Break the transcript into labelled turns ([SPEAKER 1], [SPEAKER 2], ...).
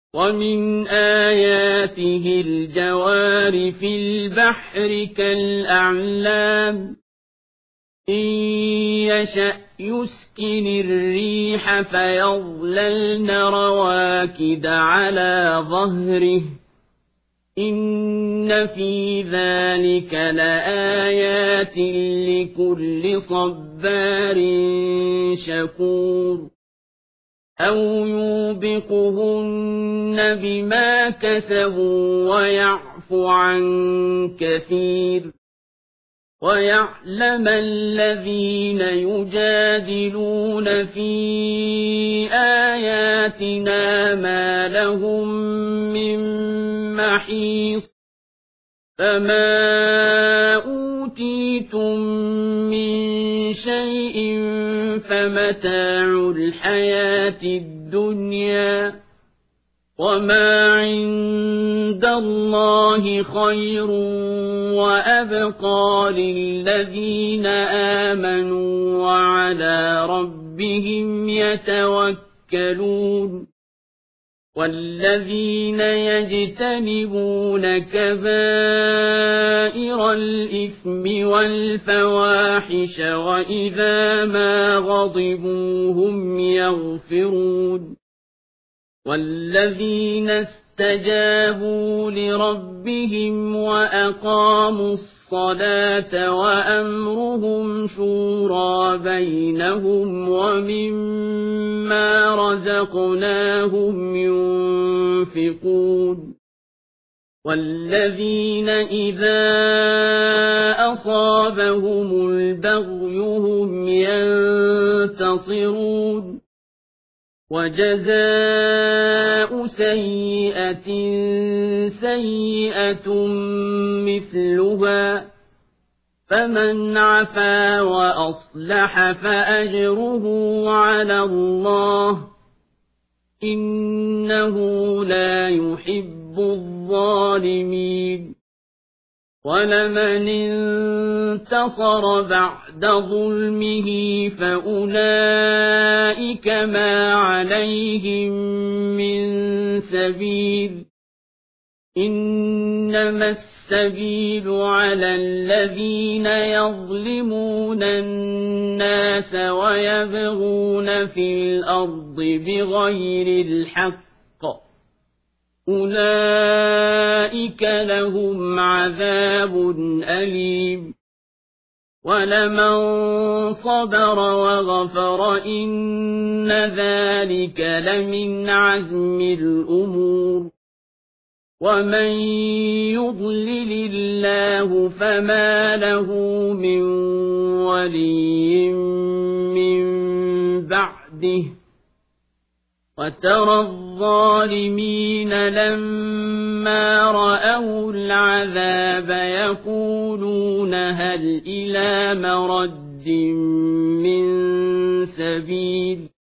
[SPEAKER 1] ومن آياته الجوار في البحر كالأعلام إن يشأ يسكن الريح فيظللن رواكد على ظهره إن في ذلك لآيات لكل صبار شكور أو يوبقهن بما كسبوا ويعفو عن كثير ويعلم الذين يجادلون في آياتنا ما لهم من محيص فما أوتيتم من شيء فمتاع الحياة الدنيا وما عند الله خير وأبقى للذين آمنوا وعلى ربهم يتوكلون والذين يجتنبون كبائر الإثم والفواحش وإذا ما غضبوا هم يغفرون والذين استجابوا لربهم وأقاموا الصلاة وأمرهم شورى بينهم ومما رزقناهم ينفقون والذين إذا أصابهم البغي هم ينتصرون وجزاء سيئة سيئة مثلها فمن عفا وأصلح فأجره على الله إنه لا يحب الظالمين ولمن انتصر بعد ظلمه فأولئك ما عليهم من سبيل إنما السبيل على الذين يظلمون الناس ويبغون في الأرض بغير الحق أولئك لهم عذاب أليم ولمن صبر وغفر إن ذلك لمن عزم الأمور ومن يضلل الله فما له من ولي من بعده وترى الظالمين لما رأوا العذاب يقولون هل إلى مرد من سبيل